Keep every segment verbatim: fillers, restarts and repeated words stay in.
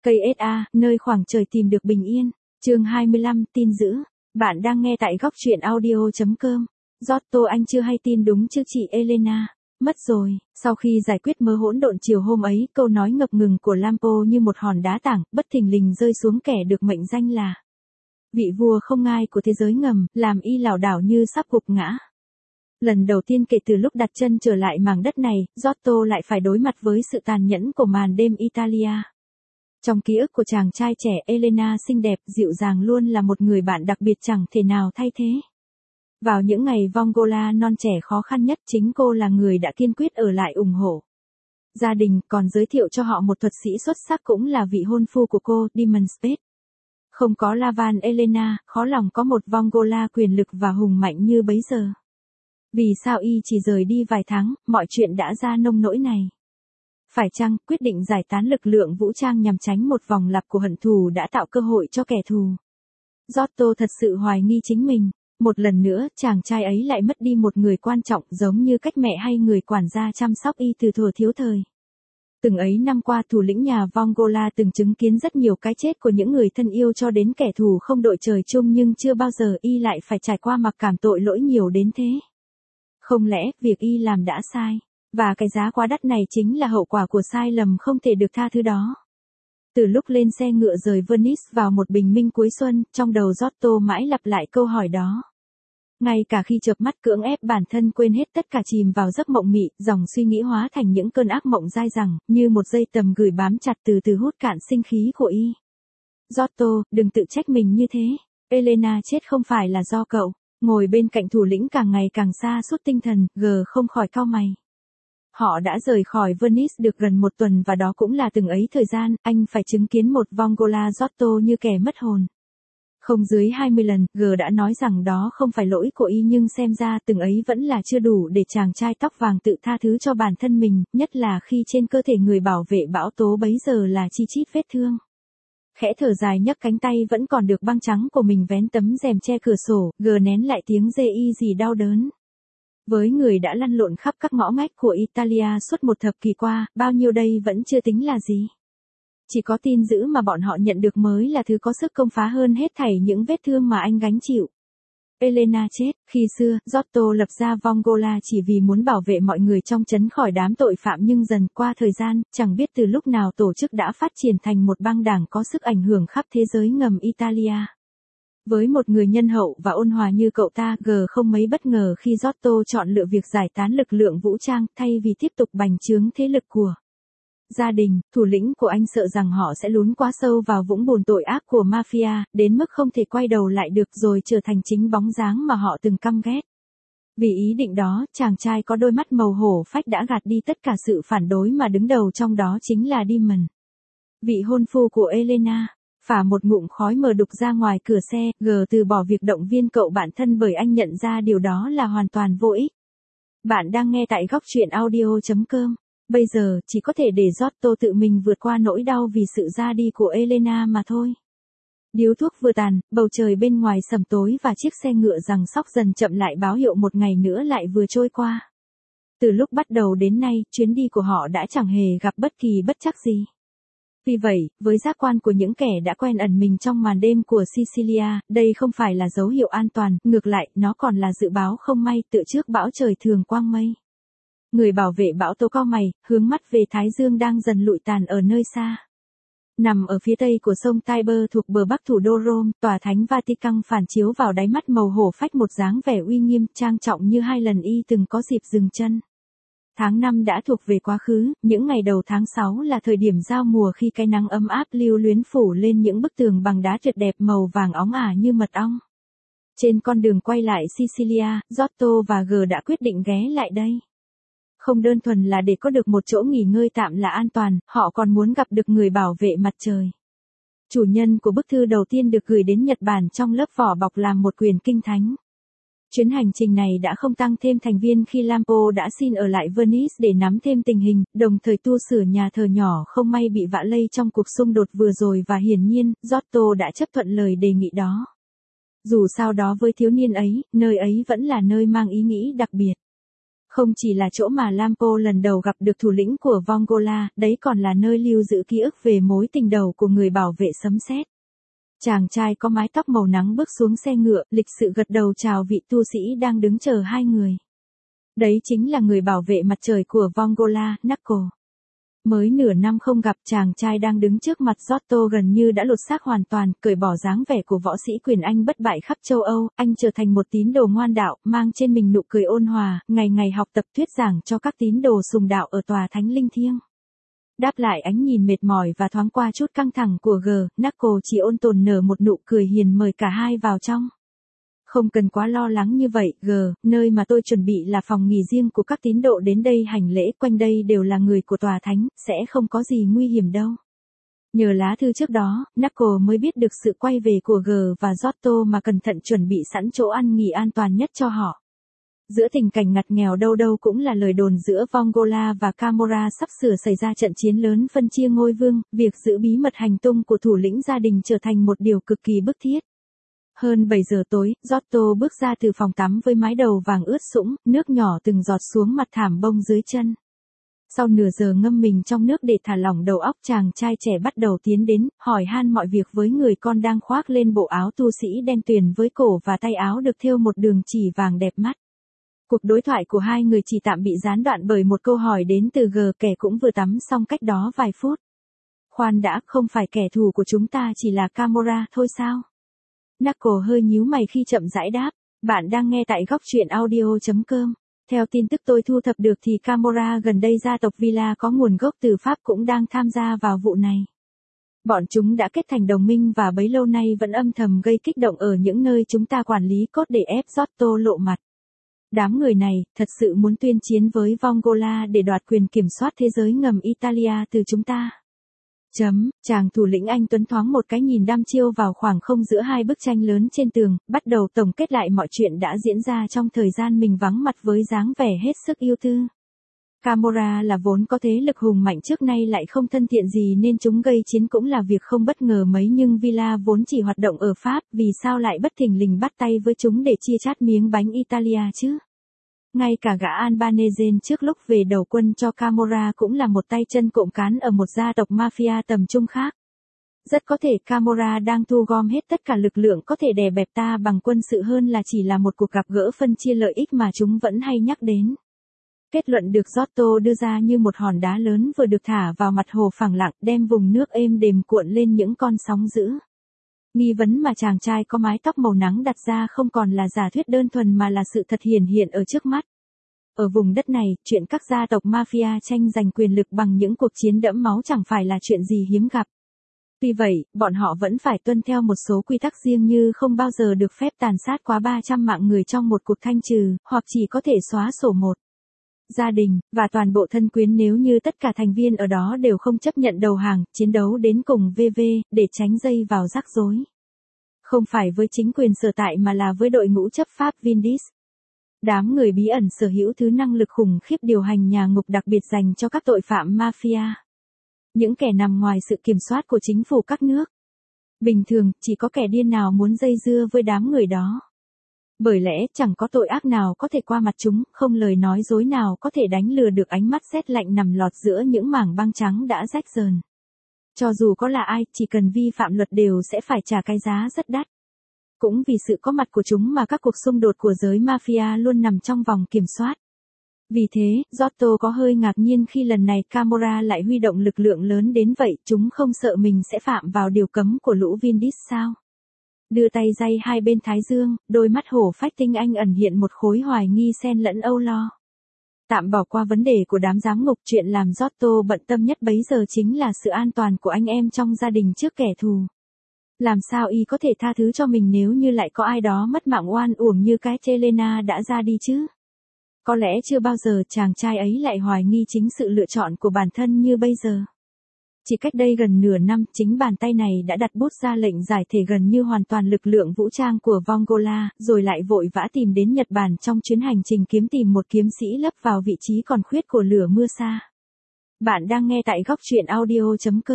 Cây ét a, nơi khoảng trời tìm được bình yên. Chương hai mươi lăm, tin dữ. Bạn đang nghe tại góc truyện audio chấm com. Giotto anh chưa hay tin đúng chứ chị Elena. Mất rồi. Sau khi giải quyết mớ hỗn độn chiều hôm ấy, câu nói ngập ngừng của Lampo như một hòn đá tảng, bất thình lình rơi xuống kẻ được mệnh danh là vị vua không ngai của thế giới ngầm, làm y lảo đảo như sắp gục ngã. Lần đầu tiên kể từ lúc đặt chân trở lại mảng đất này, Giotto lại phải đối mặt với sự tàn nhẫn của màn đêm Italia. Trong ký ức của chàng trai trẻ, Elena xinh đẹp, dịu dàng luôn là một người bạn đặc biệt chẳng thể nào thay thế. Vào những ngày Vongola non trẻ khó khăn nhất, chính cô là người đã kiên quyết ở lại ủng hộ gia đình, còn giới thiệu cho họ một thuật sĩ xuất sắc cũng là vị hôn phu của cô, Demon Spade. Không có Lavan Elena, khó lòng có một Vongola quyền lực và hùng mạnh như bấy giờ. Vì sao y chỉ rời đi vài tháng, mọi chuyện đã ra nông nỗi này? Phải chăng, quyết định giải tán lực lượng vũ trang nhằm tránh một vòng lặp của hận thù đã tạo cơ hội cho kẻ thù? Giotto thật sự hoài nghi chính mình. Một lần nữa, chàng trai ấy lại mất đi một người quan trọng, giống như cách mẹ hay người quản gia chăm sóc y từ thuở thiếu thời. Từng ấy năm qua, thủ lĩnh nhà Vongola từng chứng kiến rất nhiều cái chết của những người thân yêu cho đến kẻ thù không đội trời chung, nhưng chưa bao giờ y lại phải trải qua mặc cảm tội lỗi nhiều đến thế. Không lẽ, việc y làm đã sai, và cái giá quá đắt này chính là hậu quả của sai lầm không thể được tha thứ đó? Từ lúc lên xe ngựa rời Venice vào một bình minh cuối xuân, trong đầu Giotto mãi lặp lại câu hỏi đó. Ngay cả khi chợp mắt cưỡng ép bản thân quên hết tất cả, chìm vào giấc mộng mị, dòng suy nghĩ hóa thành những cơn ác mộng dai dẳng, như một dây tầm gửi bám chặt từ từ hút cạn sinh khí của y. Giotto, đừng tự trách mình như thế. Elena chết không phải là do cậu. Ngồi bên cạnh thủ lĩnh càng ngày càng xa sút tinh thần, G không khỏi cau mày. Họ đã rời khỏi Venice được gần một tuần và đó cũng là từng ấy thời gian, anh phải chứng kiến một Vongola Giotto như kẻ mất hồn. Không dưới hai mươi lần, G đã nói rằng đó không phải lỗi của y, nhưng xem ra từng ấy vẫn là chưa đủ để chàng trai tóc vàng tự tha thứ cho bản thân mình, nhất là khi trên cơ thể người bảo vệ bão tố bấy giờ là chi chít vết thương. Khẽ thở dài nhấc cánh tay vẫn còn được băng trắng của mình vén tấm rèm che cửa sổ, G nén lại tiếng rê y gì đau đớn. Với người đã lăn lộn khắp các ngõ ngách của Italia suốt một thập kỷ qua, bao nhiêu đây vẫn chưa tính là gì. Chỉ có tin dữ mà bọn họ nhận được mới là thứ có sức công phá hơn hết thảy những vết thương mà anh gánh chịu. Elena chết. Khi xưa, Giotto lập ra Vongola chỉ vì muốn bảo vệ mọi người trong trấn khỏi đám tội phạm, nhưng dần qua thời gian, chẳng biết từ lúc nào tổ chức đã phát triển thành một băng đảng có sức ảnh hưởng khắp thế giới ngầm Italia. Với một người nhân hậu và ôn hòa như cậu ta, G không mấy bất ngờ khi Giotto chọn lựa việc giải tán lực lượng vũ trang, thay vì tiếp tục bành trướng thế lực của gia đình. Thủ lĩnh của anh sợ rằng họ sẽ lún quá sâu vào vũng bùn tội ác của mafia, đến mức không thể quay đầu lại được, rồi trở thành chính bóng dáng mà họ từng căm ghét. Vì ý định đó, chàng trai có đôi mắt màu hổ phách đã gạt đi tất cả sự phản đối, mà đứng đầu trong đó chính là Demon, vị hôn phu của Elena. Phả một ngụm khói mờ đục ra ngoài cửa xe, G từ bỏ việc động viên cậu bạn thân bởi anh nhận ra điều đó là hoàn toàn vô ích. Bạn đang nghe tại góc truyện audio chấm com. Bây giờ, chỉ có thể để Giotto tự mình vượt qua nỗi đau vì sự ra đi của Elena mà thôi. Điếu thuốc vừa tàn, bầu trời bên ngoài sầm tối và chiếc xe ngựa giằng xóc dần chậm lại, báo hiệu một ngày nữa lại vừa trôi qua. Từ lúc bắt đầu đến nay, chuyến đi của họ đã chẳng hề gặp bất kỳ bất trắc gì. Vì vậy, với giác quan của những kẻ đã quen ẩn mình trong màn đêm của Sicilia, đây không phải là dấu hiệu an toàn, ngược lại, nó còn là dự báo không may, tựa trước bão trời thường quang mây. Người bảo vệ bão tố cau mày, hướng mắt về Thái Dương đang dần lụi tàn ở nơi xa. Nằm ở phía tây của sông Tiber thuộc bờ bắc thủ đô Rome, tòa thánh Vatican phản chiếu vào đáy mắt màu hổ phách một dáng vẻ uy nghiêm, trang trọng như hai lần y từng có dịp dừng chân. Tháng năm đã thuộc về quá khứ, những ngày đầu tháng sáu là thời điểm giao mùa, khi cái nắng ấm áp lưu luyến phủ lên những bức tường bằng đá tuyệt đẹp màu vàng óng ả như mật ong. Trên con đường quay lại Sicilia, Giotto và G đã quyết định ghé lại đây. Không đơn thuần là để có được một chỗ nghỉ ngơi tạm là an toàn, họ còn muốn gặp được người bảo vệ mặt trời. Chủ nhân của bức thư đầu tiên được gửi đến Nhật Bản trong lớp vỏ bọc làm một quyển kinh thánh. Chuyến hành trình này đã không tăng thêm thành viên khi Lampo đã xin ở lại Venice để nắm thêm tình hình, đồng thời tu sửa nhà thờ nhỏ không may bị vạ lây trong cuộc xung đột vừa rồi, và hiển nhiên, Giotto đã chấp thuận lời đề nghị đó. Dù sao đó với thiếu niên ấy, nơi ấy vẫn là nơi mang ý nghĩ đặc biệt. Không chỉ là chỗ mà Lampo lần đầu gặp được thủ lĩnh của Vongola, đấy còn là nơi lưu giữ ký ức về mối tình đầu của người bảo vệ sấm sét. Chàng trai có mái tóc màu nắng bước xuống xe ngựa, lịch sự gật đầu chào vị tu sĩ đang đứng chờ hai người. Đấy chính là người bảo vệ mặt trời của Vongola, Nako. Mới nửa năm không gặp, chàng trai đang đứng trước mặt Giotto gần như đã lột xác hoàn toàn, cởi bỏ dáng vẻ của võ sĩ quyền Anh bất bại khắp châu Âu, anh trở thành một tín đồ ngoan đạo, mang trên mình nụ cười ôn hòa, ngày ngày học tập thuyết giảng cho các tín đồ sùng đạo ở tòa thánh linh thiêng. Đáp lại ánh nhìn mệt mỏi và thoáng qua chút căng thẳng của G, Nako chỉ ôn tồn nở một nụ cười hiền mời cả hai vào trong. Không cần quá lo lắng như vậy, G, nơi mà tôi chuẩn bị là phòng nghỉ riêng của các tín độ đến đây hành lễ, quanh đây đều là người của tòa thánh, sẽ không có gì nguy hiểm đâu. Nhờ lá thư trước đó, Nako mới biết được sự quay về của G và Giotto mà cẩn thận chuẩn bị sẵn chỗ ăn nghỉ an toàn nhất cho họ. Giữa tình cảnh ngặt nghèo đâu đâu cũng là lời đồn giữa Vongola và Camorra sắp sửa xảy ra trận chiến lớn phân chia ngôi vương, việc giữ bí mật hành tung của thủ lĩnh gia đình trở thành một điều cực kỳ bức thiết. Hơn bảy giờ tối, Giotto bước ra từ phòng tắm với mái đầu vàng ướt sũng, nước nhỏ từng giọt xuống mặt thảm bông dưới chân. Sau nửa giờ ngâm mình trong nước để thả lỏng đầu óc, chàng trai trẻ bắt đầu tiến đến, hỏi han mọi việc với người con đang khoác lên bộ áo tu sĩ đen tuyền với cổ và tay áo được thêu một đường chỉ vàng đẹp mắt. Cuộc đối thoại của hai người chỉ tạm bị gián đoạn bởi một câu hỏi đến từ G, kẻ cũng vừa tắm xong cách đó vài phút. Khoan đã, không phải kẻ thù của chúng ta chỉ là Camorra thôi sao? Nako hơi nhíu mày khi chậm rãi đáp, bạn đang nghe tại góc truyện audio chấm com. Theo tin tức tôi thu thập được thì Camorra gần đây gia tộc Villa có nguồn gốc từ Pháp cũng đang tham gia vào vụ này. Bọn chúng đã kết thành đồng minh và bấy lâu nay vẫn âm thầm gây kích động ở những nơi chúng ta quản lý cốt để ép Giotto lộ mặt. Đám người này thật sự muốn tuyên chiến với Vongola để đoạt quyền kiểm soát thế giới ngầm Italia từ chúng ta. Chấm, chàng thủ lĩnh anh tuấn thoáng một cái nhìn đăm chiêu vào khoảng không giữa hai bức tranh lớn trên tường, bắt đầu tổng kết lại mọi chuyện đã diễn ra trong thời gian mình vắng mặt với dáng vẻ hết sức yêu tư. Camorra là vốn có thế lực hùng mạnh trước nay lại không thân thiện gì nên chúng gây chiến cũng là việc không bất ngờ mấy, nhưng Villa vốn chỉ hoạt động ở Pháp, vì sao lại bất thình lình bắt tay với chúng để chia chát miếng bánh Italia chứ? Ngay cả gã Albanese trước lúc về đầu quân cho Camorra cũng là một tay chân cộng cán ở một gia tộc mafia tầm trung khác. Rất có thể Camorra đang thu gom hết tất cả lực lượng có thể đè bẹp ta bằng quân sự hơn là chỉ là một cuộc gặp gỡ phân chia lợi ích mà chúng vẫn hay nhắc đến. Kết luận được Giotto đưa ra như một hòn đá lớn vừa được thả vào mặt hồ phẳng lặng, đem vùng nước êm đềm cuộn lên những con sóng dữ. Nghi vấn mà chàng trai có mái tóc màu nắng đặt ra không còn là giả thuyết đơn thuần mà là sự thật hiển hiện ở trước mắt. Ở vùng đất này, chuyện các gia tộc mafia tranh giành quyền lực bằng những cuộc chiến đẫm máu chẳng phải là chuyện gì hiếm gặp. Tuy vậy, bọn họ vẫn phải tuân theo một số quy tắc riêng như không bao giờ được phép tàn sát quá ba trăm mạng người trong một cuộc thanh trừ, hoặc chỉ có thể xóa sổ một gia đình, và toàn bộ thân quyến nếu như tất cả thành viên ở đó đều không chấp nhận đầu hàng, chiến đấu đến cùng vê vê, để tránh dây vào rắc rối. Không phải với chính quyền sở tại mà là với đội ngũ chấp pháp Vindis. Đám người bí ẩn sở hữu thứ năng lực khủng khiếp điều hành nhà ngục đặc biệt dành cho các tội phạm mafia. Những kẻ nằm ngoài sự kiểm soát của chính phủ các nước. Bình thường, chỉ có kẻ điên nào muốn dây dưa với đám người đó. Bởi lẽ chẳng có tội ác nào có thể qua mặt chúng, không lời nói dối nào có thể đánh lừa được ánh mắt rét lạnh nằm lọt giữa những mảng băng trắng đã rách rờn. Cho dù có là ai, chỉ cần vi phạm luật đều sẽ phải trả cái giá rất đắt. Cũng vì sự có mặt của chúng mà các cuộc xung đột của giới mafia luôn nằm trong vòng kiểm soát. Vì thế, Giotto có hơi ngạc nhiên khi lần này Camorra lại huy động lực lượng lớn đến vậy, chúng không sợ mình sẽ phạm vào điều cấm của lũ Vindis sao? Đưa tay day hai bên thái dương, đôi mắt hổ phách tinh anh ẩn hiện một khối hoài nghi xen lẫn âu lo. Tạm bỏ qua vấn đề của đám giám ngục, chuyện làm Giotto bận tâm nhất bấy giờ chính là sự an toàn của anh em trong gia đình trước kẻ thù. Làm sao y có thể tha thứ cho mình nếu như lại có ai đó mất mạng oan uổng như cái Helena đã ra đi chứ? Có lẽ chưa bao giờ chàng trai ấy lại hoài nghi chính sự lựa chọn của bản thân như bây giờ. Chỉ cách đây gần nửa năm, chính bàn tay này đã đặt bút ra lệnh giải thể gần như hoàn toàn lực lượng vũ trang của Vongola, rồi lại vội vã tìm đến Nhật Bản trong chuyến hành trình kiếm tìm một kiếm sĩ lấp vào vị trí còn khuyết của lửa mưa sa. Bạn đang nghe tại góc truyện audio chấm com.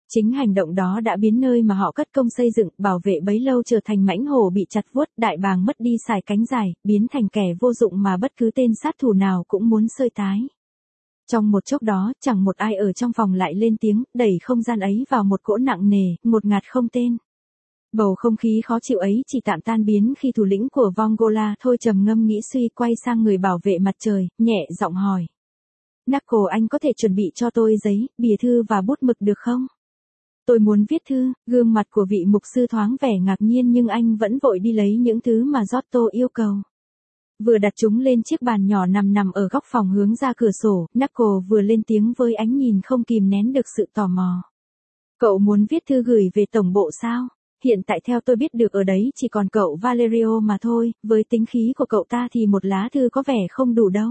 Chính hành động đó đã biến nơi mà họ cất công xây dựng, bảo vệ bấy lâu trở thành mãnh hổ bị chặt vuốt, đại bàng mất đi sải cánh dài, biến thành kẻ vô dụng mà bất cứ tên sát thủ nào cũng muốn xơi tái. Trong một chốc đó, chẳng một ai ở trong phòng lại lên tiếng, đẩy không gian ấy vào một cỗ nặng nề, ngột ngạt không tên. Bầu không khí khó chịu ấy chỉ tạm tan biến khi thủ lĩnh của Vongola thôi trầm ngâm nghĩ suy quay sang người bảo vệ mặt trời, nhẹ giọng hỏi. Knuckle, anh có thể chuẩn bị cho tôi giấy, bìa thư và bút mực được không? Tôi muốn viết thư. Gương mặt của vị mục sư thoáng vẻ ngạc nhiên nhưng anh vẫn vội đi lấy những thứ mà Giotto yêu cầu. Vừa đặt chúng lên chiếc bàn nhỏ nằm nằm ở góc phòng hướng ra cửa sổ, Knuckle vừa lên tiếng với ánh nhìn không kìm nén được sự tò mò. Cậu muốn viết thư gửi về tổng bộ sao? Hiện tại theo tôi biết được ở đấy chỉ còn cậu Valerio mà thôi, với tính khí của cậu ta thì một lá thư có vẻ không đủ đâu.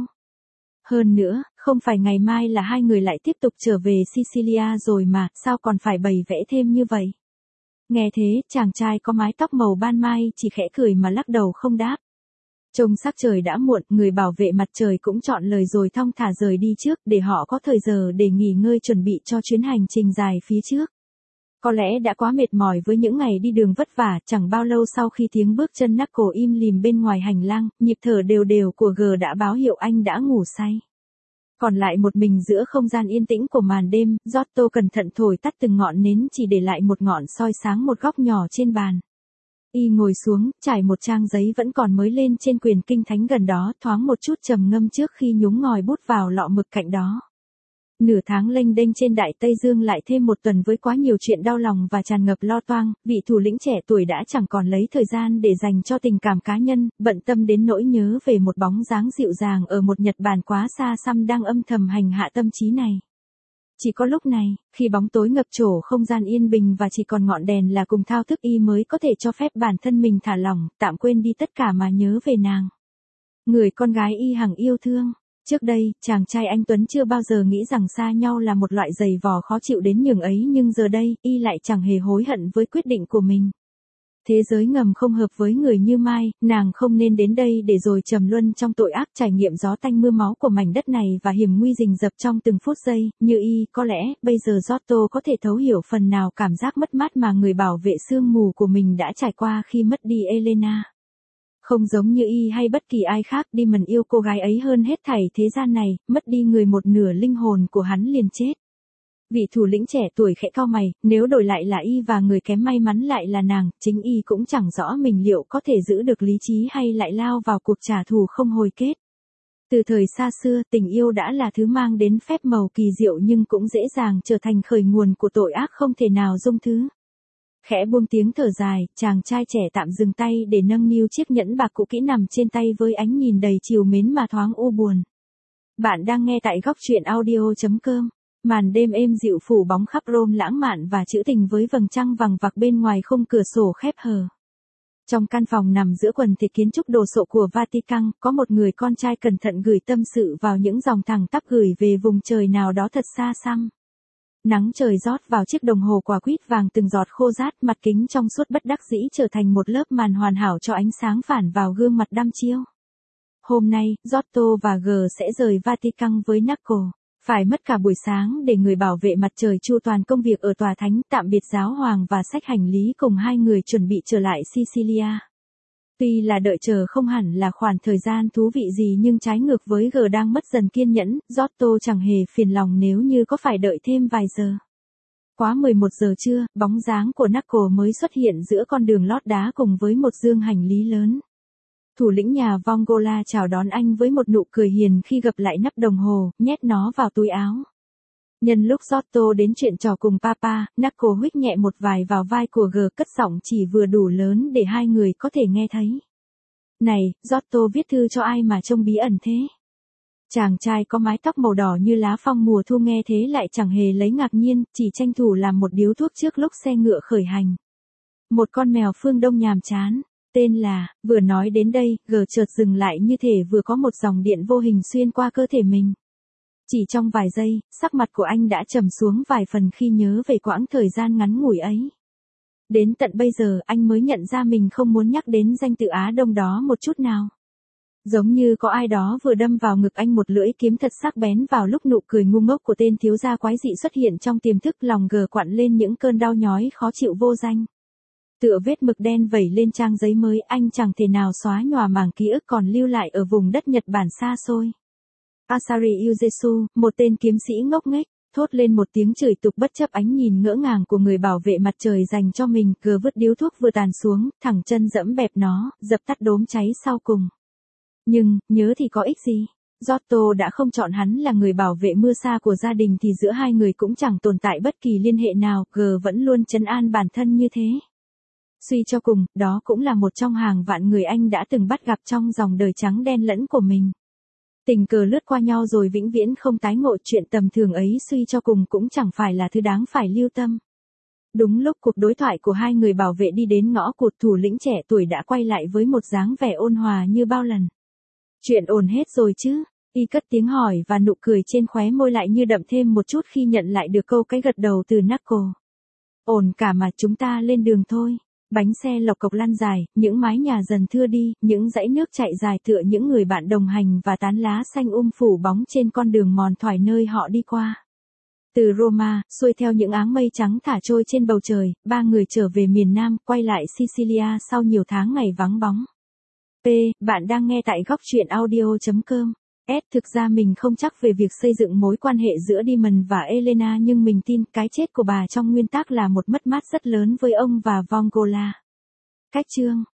Hơn nữa, không phải ngày mai là hai người lại tiếp tục trở về Sicilia rồi mà, sao còn phải bày vẽ thêm như vậy? Nghe thế, chàng trai có mái tóc màu ban mai chỉ khẽ cười mà lắc đầu không đáp. Trông sắc trời đã muộn, người bảo vệ mặt trời cũng chọn lời rồi thong thả rời đi trước để họ có thời giờ để nghỉ ngơi chuẩn bị cho chuyến hành trình dài phía trước. Có lẽ đã quá mệt mỏi với những ngày đi đường vất vả, chẳng bao lâu sau khi tiếng bước chân Knuckle im lìm bên ngoài hành lang, nhịp thở đều đều của G đã báo hiệu anh đã ngủ say. Còn lại một mình giữa không gian yên tĩnh của màn đêm, Giotto cẩn thận thổi tắt từng ngọn nến chỉ để lại một ngọn soi sáng một góc nhỏ trên bàn. Y ngồi xuống, trải một trang giấy vẫn còn mới lên trên quyển kinh thánh gần đó, thoáng một chút trầm ngâm trước khi nhúng ngòi bút vào lọ mực cạnh đó. Nửa tháng lênh đênh trên Đại Tây Dương lại thêm một tuần với quá nhiều chuyện đau lòng và tràn ngập lo toan, vị thủ lĩnh trẻ tuổi đã chẳng còn lấy thời gian để dành cho tình cảm cá nhân, bận tâm đến nỗi nhớ về một bóng dáng dịu dàng ở một Nhật Bản quá xa xăm đang âm thầm hành hạ tâm trí này. Chỉ có lúc này, khi bóng tối ngập trổ không gian yên bình và chỉ còn ngọn đèn là cùng thao thức y mới có thể cho phép bản thân mình thả lỏng, tạm quên đi tất cả mà nhớ về nàng. Người con gái y hằng yêu thương. Trước đây, chàng trai anh Tuấn chưa bao giờ nghĩ rằng xa nhau là một loại giày vò khó chịu đến nhường ấy nhưng giờ đây, y lại chẳng hề hối hận với quyết định của mình. Thế giới ngầm không hợp với người như Mai, nàng không nên đến đây để rồi trầm luân trong tội ác trải nghiệm gió tanh mưa máu của mảnh đất này và hiểm nguy rình rập trong từng phút giây, như y, có lẽ, bây giờ Giotto có thể thấu hiểu phần nào cảm giác mất mát mà người bảo vệ sương mù của mình đã trải qua khi mất đi Elena. Không giống như y hay bất kỳ ai khác, Demon yêu cô gái ấy hơn hết thảy thế gian này, mất đi người một nửa linh hồn của hắn liền chết. Vị thủ lĩnh trẻ tuổi khẽ cau mày, nếu đổi lại là y và người kém may mắn lại là nàng, chính y cũng chẳng rõ mình liệu có thể giữ được lý trí hay lại lao vào cuộc trả thù không hồi kết. Từ thời xa xưa, tình yêu đã là thứ mang đến phép màu kỳ diệu nhưng cũng dễ dàng trở thành khởi nguồn của tội ác không thể nào dung thứ. Khẽ buông tiếng thở dài, chàng trai trẻ tạm dừng tay để nâng niu chiếc nhẫn bạc cũ kỹ nằm trên tay với ánh nhìn đầy trìu mến mà thoáng u buồn. Bạn đang nghe tại góc truyện audio chấm com. Màn đêm êm dịu phủ bóng khắp Rome lãng mạn và trữ tình với vầng trăng vằng vặc bên ngoài khung cửa sổ khép hờ. Trong căn phòng nằm giữa quần thể kiến trúc đồ sộ của Vatican, có một người con trai cẩn thận gửi tâm sự vào những dòng thẳng tắp gửi về vùng trời nào đó thật xa xăm. Nắng trời rót vào chiếc đồng hồ quả quýt vàng từng giọt khô rát, mặt kính trong suốt bất đắc dĩ trở thành một lớp màn hoàn hảo cho ánh sáng phản vào gương mặt đăm chiêu. Hôm nay, Giotto và G sẽ rời Vatican với Knuckle. Phải mất cả buổi sáng để người bảo vệ mặt trời chu toàn công việc ở tòa thánh, tạm biệt giáo hoàng và xách hành lý cùng hai người chuẩn bị trở lại Sicilia. Tuy là đợi chờ không hẳn là khoảng thời gian thú vị gì nhưng trái ngược với G đang mất dần kiên nhẫn, Giotto chẳng hề phiền lòng nếu như có phải đợi thêm vài giờ. Quá mười một giờ trưa, bóng dáng của Knuckle mới xuất hiện giữa con đường lót đá cùng với một dương hành lý lớn. Thủ lĩnh nhà Vongola chào đón anh với một nụ cười hiền khi gập lại nắp đồng hồ, nhét nó vào túi áo. Nhân lúc Giotto đến chuyện trò cùng Papa, Knuckle huých nhẹ một vài vào vai của G, cất giọng chỉ vừa đủ lớn để hai người có thể nghe thấy. Này, Giotto viết thư cho ai mà trông bí ẩn thế? Chàng trai có mái tóc màu đỏ như lá phong mùa thu nghe thế lại chẳng hề lấy ngạc nhiên, chỉ tranh thủ làm một điếu thuốc trước lúc xe ngựa khởi hành. Một con mèo phương Đông nhàm chán. Tên là, vừa nói đến đây, G chợt dừng lại như thể vừa có một dòng điện vô hình xuyên qua cơ thể mình. Chỉ trong vài giây, sắc mặt của anh đã trầm xuống vài phần khi nhớ về quãng thời gian ngắn ngủi ấy. Đến tận bây giờ anh mới nhận ra mình không muốn nhắc đến danh tự Á Đông đó một chút nào. Giống như có ai đó vừa đâm vào ngực anh một lưỡi kiếm thật sắc bén vào lúc nụ cười ngu ngốc của tên thiếu gia quái dị xuất hiện trong tiềm thức, lòng gờ quặn lên những cơn đau nhói khó chịu vô danh. Tựa vết mực đen vẩy lên trang giấy mới, anh chẳng thể nào xóa nhòa mảng ký ức còn lưu lại ở vùng đất Nhật Bản xa xôi. Asari Ujesu, một tên kiếm sĩ ngốc nghếch, thốt lên một tiếng chửi tục bất chấp ánh nhìn ngỡ ngàng của người bảo vệ mặt trời dành cho mình, cờ vứt điếu thuốc vừa tàn xuống, thẳng chân dẫm bẹp nó, dập tắt đốm cháy sau cùng. Nhưng, nhớ thì có ích gì? Giotto đã không chọn hắn là người bảo vệ mưa xa của gia đình thì giữa hai người cũng chẳng tồn tại bất kỳ liên hệ nào, G vẫn luôn trấn an bản thân như thế. Suy cho cùng, đó cũng là một trong hàng vạn người anh đã từng bắt gặp trong dòng đời trắng đen lẫn của mình. Tình cờ lướt qua nhau rồi vĩnh viễn không tái ngộ, chuyện tầm thường ấy suy cho cùng cũng chẳng phải là thứ đáng phải lưu tâm. Đúng lúc cuộc đối thoại của hai người bảo vệ đi đến ngõ cụt, thủ lĩnh trẻ tuổi đã quay lại với một dáng vẻ ôn hòa như bao lần. Chuyện ổn hết rồi chứ? Y cất tiếng hỏi và nụ cười trên khóe môi lại như đậm thêm một chút khi nhận lại được câu cái gật đầu từ Knuckle. Ổn cả mà, chúng ta lên đường thôi. Bánh xe lộc cộc lăn dài, những mái nhà dần thưa đi, những dãy nước chạy dài tựa những người bạn đồng hành và tán lá xanh um phủ bóng trên con đường mòn thoải nơi họ đi qua. Từ Roma, xuôi theo những áng mây trắng thả trôi trên bầu trời, ba người trở về miền Nam, quay lại Sicilia sau nhiều tháng ngày vắng bóng. P. Bạn đang nghe tại góc truyện audio chấm com. S. Thực ra mình không chắc về việc xây dựng mối quan hệ giữa Damon và Elena, nhưng mình tin cái chết của bà trong nguyên tắc là một mất mát rất lớn với ông và Vongola. Cách chương